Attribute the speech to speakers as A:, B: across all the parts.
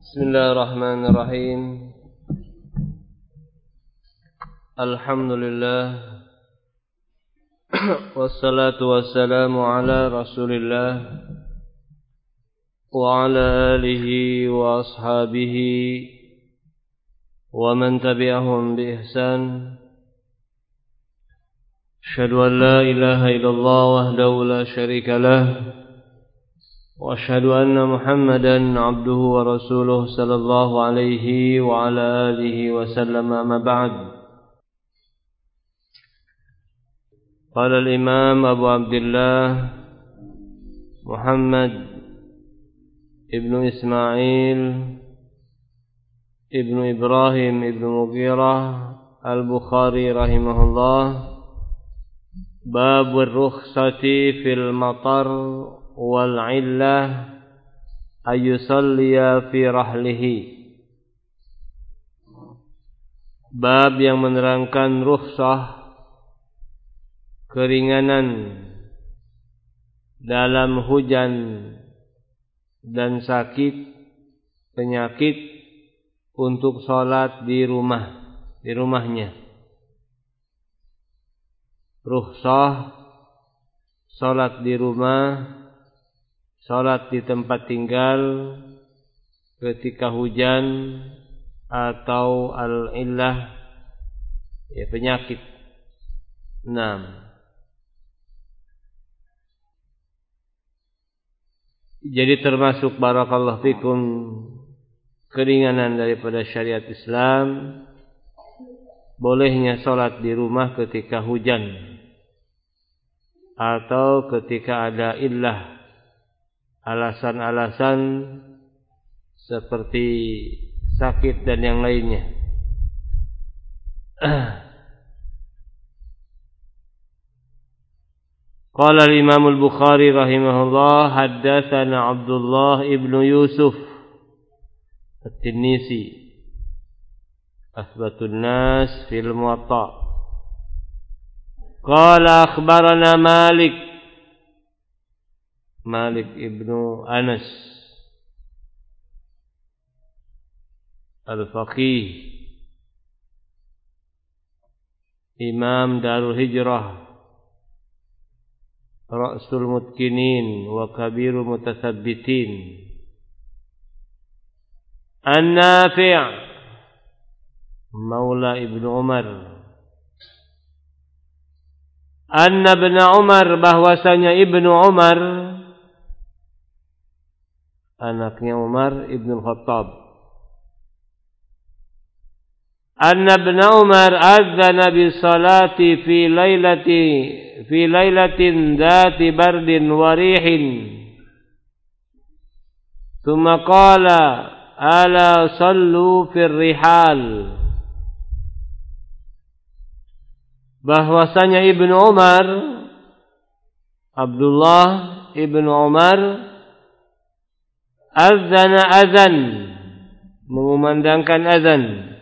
A: Bismillahirrahmanirrahim. Alhamdulillah. Wassalatu wassalamu ala Rasulillah wa ala alihi wa ashabihi wa man tabi'ahum bi ihsan. Asyhadu an la ilaha illallah wahdahu la syarika lah. وأشهد أن محمدا عبده ورسوله صلى الله عليه وعلى آله وسلم أما بعد. قال الإمام أبو عبد الله محمد ابن إسماعيل ابن إبراهيم ابن مغيرة البخاري رحمه الله باب الرخصة في المطر والعلة أن يصلي في رحله. Bab yang menerangkan rukhsah, keringanan dalam hujan dan sakit, penyakit untuk salat di rumahnya. Rukhsah salat di rumah, salat di tempat tinggal ketika hujan atau al-illah, ya penyakit. 6. Jadi termasuk barakallahu fikum keringanan daripada syariat Islam, bolehnya salat di rumah ketika hujan atau ketika ada illah, alasan-alasan seperti sakit dan yang lainnya. Qala al-Imam al-Bukhari rahimahullah haddatsana Abdullah ibn Yusuf at-Tinnisi asbatun nas fil Muwatta. Qala akhbarana Malik ibnu Anas al-Faqih, Imam Darul Hijrah, Ra'sul Mutkinin wa Kabirul Mutasabbitin. An-Nafi' Maula Ibnu Umar, Anna Ibn Umar, bahwasanya Ibnu Umar, anaknya Umar ibn Khattab, Anna Ibn Umar adzana bis salati fi lailatin dzati bardin wa rihin, thumma qala ala sallu fir rihal. Bahwasanya Ibnu Umar, Abdullah Ibnu Umar, azan, mengumandangkan azan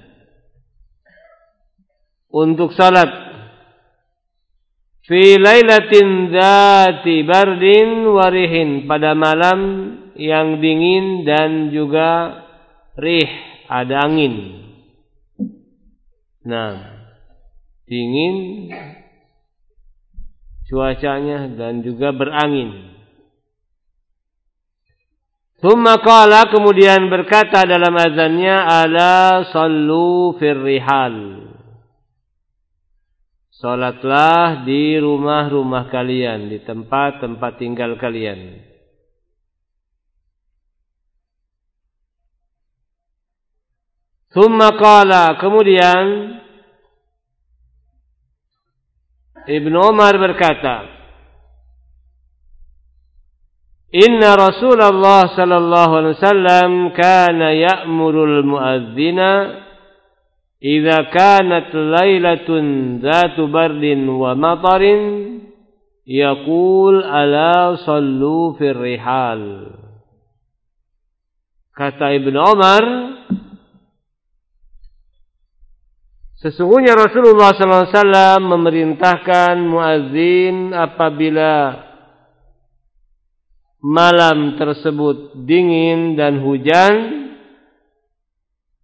A: untuk salat fi lailatin dzati bardin wa rihin, pada malam yang dingin dan juga rih, ada angin. Dingin cuacanya dan juga berangin. Thumma qala, kemudian berkata dalam azannya, ala sallu fir rihal, salatlah di rumah-rumah kalian, di tempat-tempat tinggal kalian. Thumma qala, kemudian Ibnu Umar berkata, Inna Rasulullah sallallahu alaihi wasallam kana ya'murul muadzina idza kanat lailatun dzatu bardin wa matarin yaqul ala sallu fir rihal. Kata Ibnu Umar, sesungguhnya Rasulullah SAW memerintahkan muazzin apabila malam tersebut dingin dan hujan,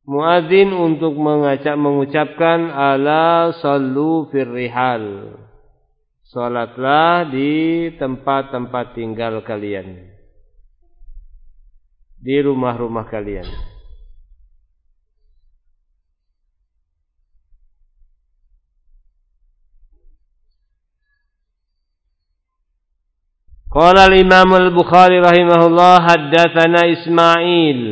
A: muadzin untuk mengucapkan ala sallu fir rihal. Salatlah di tempat-tempat tinggal kalian, di rumah-rumah kalian. Qala al-Imam al-Bukhari rahimahullah haddatsana Ismail.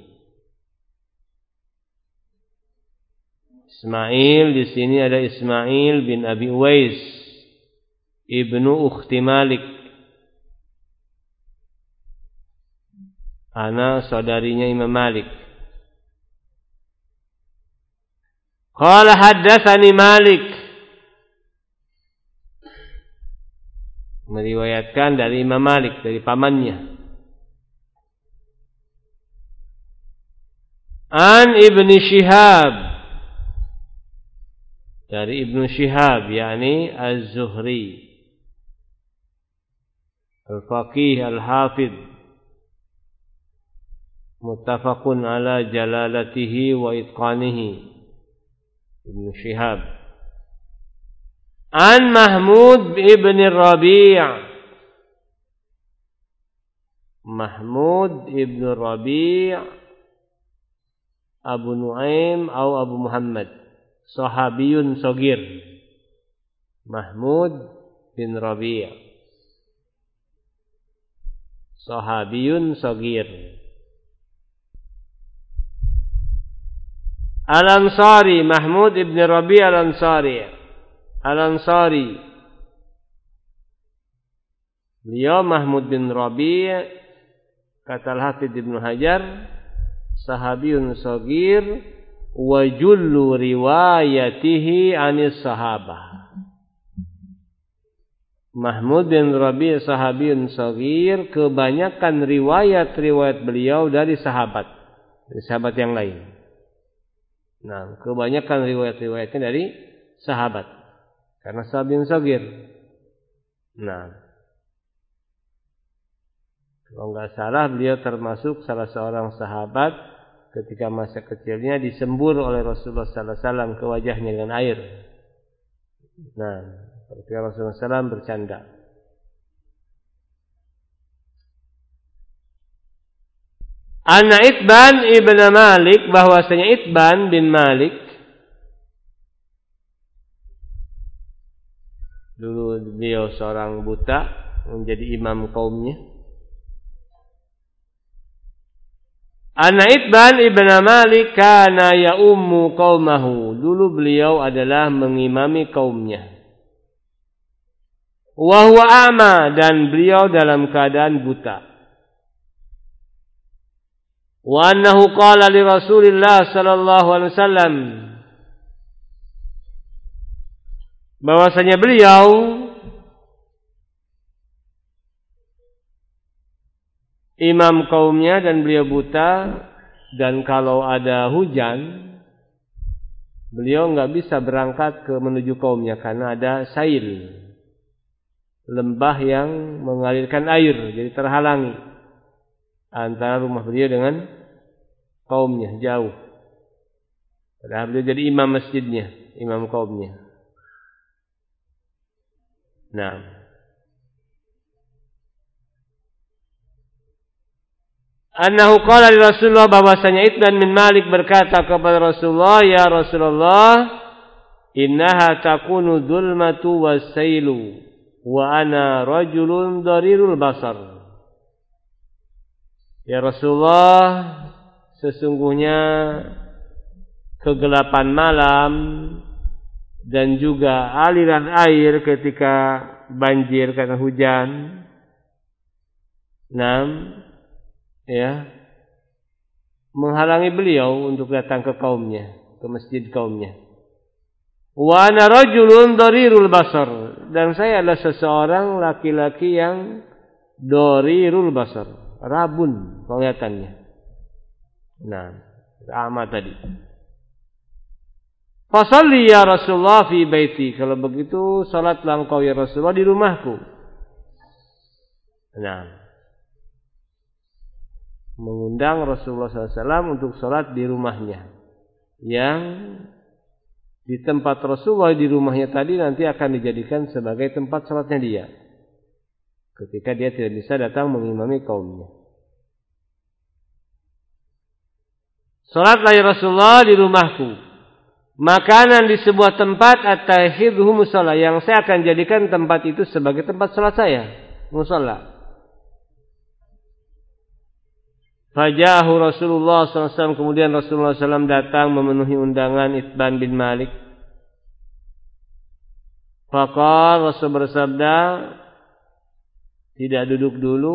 A: Ismail di sini ada Ismail bin Abi Uwais ibnu Ukhti Malik, anak saudarinya Imam Malik. Qala haddatsani Malik, meriwayatkan dari Imam Malik, dari pamannya. An Ibnu Syihab, dari Ibnu Syihab, yakni Az-Zuhri, al-faqih al-hafidh, muttafaqun ala jalalatihi wa itqanihi, Ibnu Syihab. An Mahmud ibn Rabi', Mahmud ibn Rabi' Abu Nuaim atau Abu Muhammad, sahabiyun shagir. Mahmud bin Rabi', sahabiyun shagir. Al-Ansari, Mahmud ibn Rabi' Al-Ansari. Al-Ansari, beliau Mahmud bin Rabi', kata Al-Hafidz Ibnu Hajar, sahabiyun shagir wa jullu riwayatihi anis sahabah. Mahmud bin Rabi' sahabiyun shagir, kebanyakan riwayat-riwayat beliau dari sahabat yang lain. Nah, kebanyakan riwayat-riwayatnya dari sahabat, karena sahabiyun shagir. Nah, kalau enggak salah beliau termasuk salah seorang sahabat ketika masa kecilnya disembur oleh Rasulullah sallallahu alaihi wasallam ke wajahnya dengan air. Nah, ketika Rasulullah SAW bercanda. Anna Itban ibn Malik, bahwasanya Itban bin Malik, dulu beliau seorang buta, menjadi imam kaumnya. Anna Itban ibn Malik kana ya'ummu qaumahu, dulu beliau adalah mengimami kaumnya. Wa huwa a'ma, dan beliau dalam keadaan buta. Wa annahu qala li Rasulillah sallallahu alaihi wasallam, bahwasanya beliau imam kaumnya dan beliau buta, dan kalau ada hujan beliau enggak bisa berangkat menuju kaumnya karena ada sail, lembah yang mengalirkan air, jadi terhalangi antara rumah beliau dengan kaumnya, jauh. Padahal beliau jadi imam masjidnya, imam kaumnya. Nah, annahu qala li Rasulullah, bahwasanya Itban bin Malik berkata kepada Rasulullah, ya Rasulullah, innaha takunu dzulmatu was-sailu wa ana rajulun darirul basar. Ya Rasulullah, sesungguhnya kegelapan malam dan juga aliran air ketika banjir karena hujan. Menghalangi beliau untuk datang ke kaumnya, ke masjid kaumnya. Wa ana rajulun darirul basar, dan saya adalah seseorang laki-laki yang darirul basar, rabun penglihatannya. Nah, ama tadi. Fasalli ya Rasulullah fi baiti, kalau begitu salatlah engkau ya Rasulullah di rumahku. Nah, mengundang Rasulullah SAW untuk salat di rumahnya. yang di tempat Rasulullah di rumahnya tadi nanti akan dijadikan sebagai tempat salatnya dia ketika dia tidak bisa datang mengimami kaumnya. Salatlah ya Rasulullah di rumahku, makanan di sebuah tempat attakhidhu musalla, yang saya akan jadikan tempat itu sebagai tempat salat saya, musalla. Fajahu Rasulullah SAW, kemudian Rasulullah SAW datang memenuhi undangan Itban bin Malik. Faqala, Rasul bersabda, tidak duduk dulu,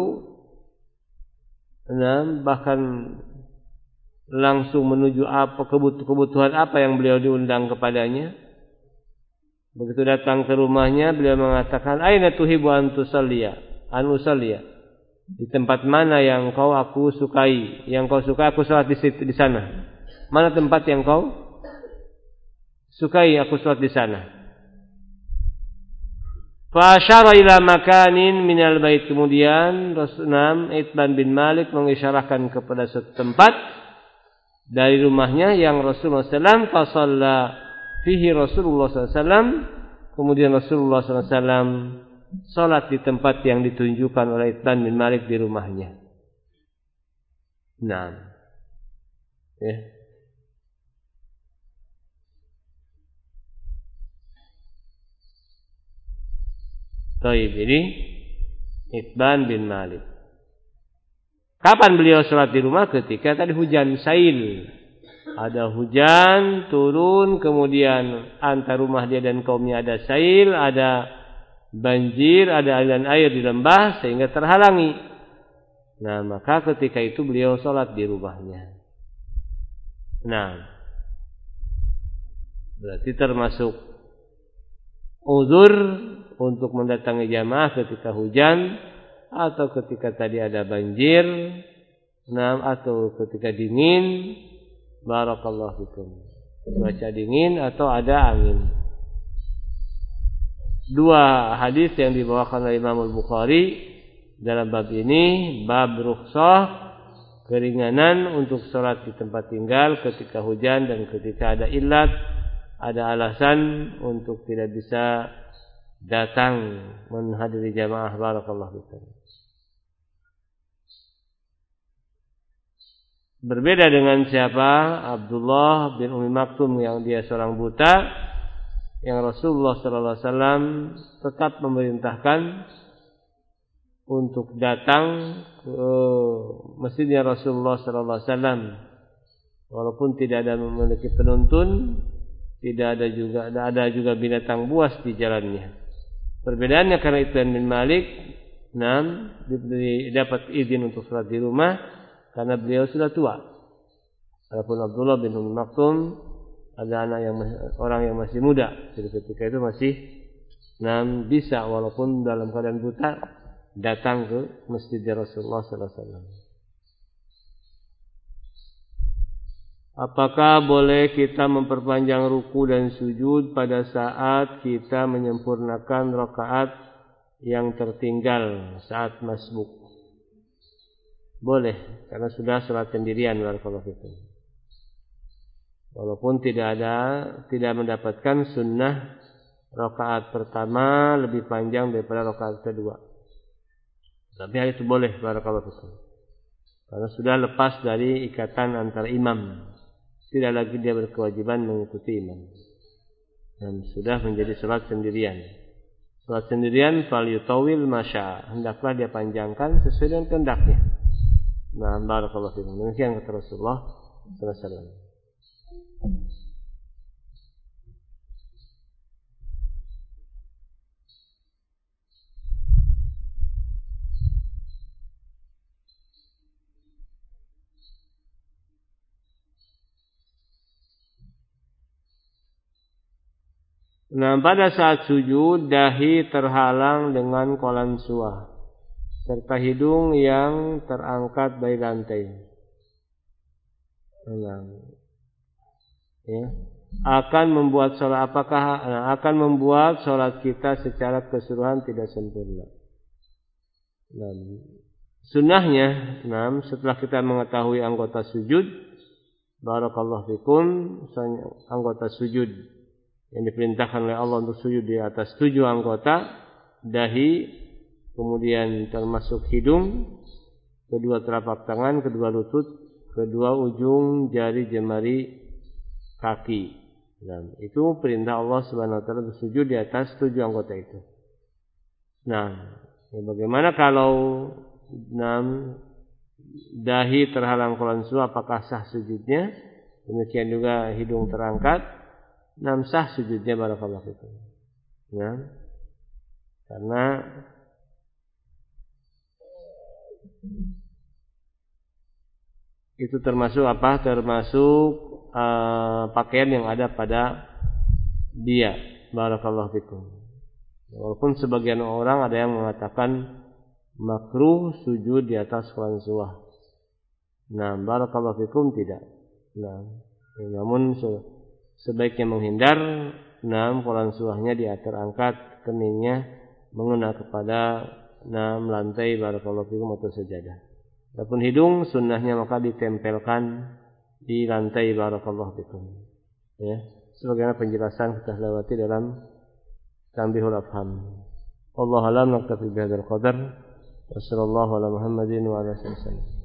A: bahkan langsung menuju apa kebutuhan apa yang beliau diundang kepadanya. Begitu datang ke rumahnya, beliau mengatakan, aina tuhibbu an tusalliya, an usalliya. Di tempat mana yang aku sukai, yang kau sukai aku salat di sana. Mana tempat yang kau sukai aku salat di sana. Fa asyara ila makanin minal bait, kemudian Rasulullah Itban bin Malik mengisyarahkan kepada satu tempat dari rumahnya yang Rasulullah SAW fasalla fihi Rasulullah SAW, kemudian Rasulullah SAW salat di tempat yang ditunjukkan oleh Itban bin Malik di rumahnya. Nah, ya. Taib, ini Itban bin Malik. Kapan beliau salat di rumah? Ketika tadi hujan sail. Ada hujan turun, kemudian antar rumah dia dan kaumnya ada sail, ada banjir, ada aliran air di lembah sehingga terhalangi. Nah, maka ketika itu beliau salat di rumahnya. Nah, berarti termasuk uzur untuk mendatangi jamaah ketika hujan, atau ketika tadi ada banjir, atau ketika dingin. Barakallahu fikum. Cuaca dingin atau ada angin. Dua hadis yang dibawakan oleh Imam Al-Bukhari dalam bab ini, bab rukhsah, keringanan untuk salat di tempat tinggal ketika hujan dan ketika ada illat, ada alasan untuk tidak bisa datang menghadiri jamaah. Barakallahu fikum. Berbeda dengan siapa? Abdullah bin Ummi Maktum yang dia seorang buta, yang Rasulullah SAW tetap memerintahkan untuk datang ke masjidnya Rasulullah SAW, walaupun tidak ada memiliki penuntun, tidak ada juga binatang buas di jalannya. Perbedaannya karena Itban bin Malik, dapat izin untuk salat di rumah karena beliau sudah tua. Adapun Abdullah bin Ummi Maktum ada orang yang masih muda, jadi ketika itu masih bisa walaupun dalam keadaan buta datang ke masjid Rasulullah SAW. Apakah boleh kita memperpanjang ruku dan sujud pada saat kita menyempurnakan rakaat yang tertinggal saat masbuk? Boleh, karena sudah salat sendirian. Walaupun tidak mendapatkan sunnah rakaat pertama lebih panjang daripada rakaat kedua, tapi hal itu boleh, barakallahu fikum, karena sudah lepas dari ikatan antar imam, tidak lagi dia berkewajiban mengikuti imam dan sudah menjadi salat sendirian. Salat sendirian fal yutawil masya, hendaklah dia panjangkan sesuai dengan kehendaknya. Nah, barakallahu fikum. Demikian kata Rasulullah sallallahu alaihi wasallam. Nah, pada saat sujud dahi terhalang dengan kolan suah serta hidung yang terangkat dari lantai. Akan membuat salat kita secara keseluruhan tidak sempurna. Sunnahnya, setelah kita mengetahui anggota sujud, barakallahu fikum, anggota sujud yang diperintahkan oleh Allah untuk sujud di atas 7 anggota, dahi, kemudian termasuk hidung, kedua telapak tangan, kedua lutut, kedua ujung jari jemari kaki. Nah, itu perintah Allah Subhanahu wa taala bersujud di atas 7 anggota itu. Nah, bagaimana kalau dahi terhalang kolansuah, apakah sah sujudnya? Demikian juga hidung terangkat, sah sujudnya barakallahu fikum. Nah, karena itu termasuk apa? Termasuk pakaian yang ada pada dia, barakallahu fikum. Walaupun sebagian orang ada yang mengatakan makruh sujud di atas kolansuah. Nah, barakallahu fikum tidak. Nah, namun sebaiknya menghindar. Nah, kolansuahnya terangkat, keningnya mengena kepada lantai, barakallahu fikum, atau sajadah. Adapun hidung sunnahnya maka ditempelkan di lantai, barakallahu fikum. Ya, sebagaimana penjelasan kita lewati dalam Tanbihul Afham. Wallahu a'lam, naktafi bihadzal qadar. Wassallallahu ala Muhammadin wa ala alihi wasallam.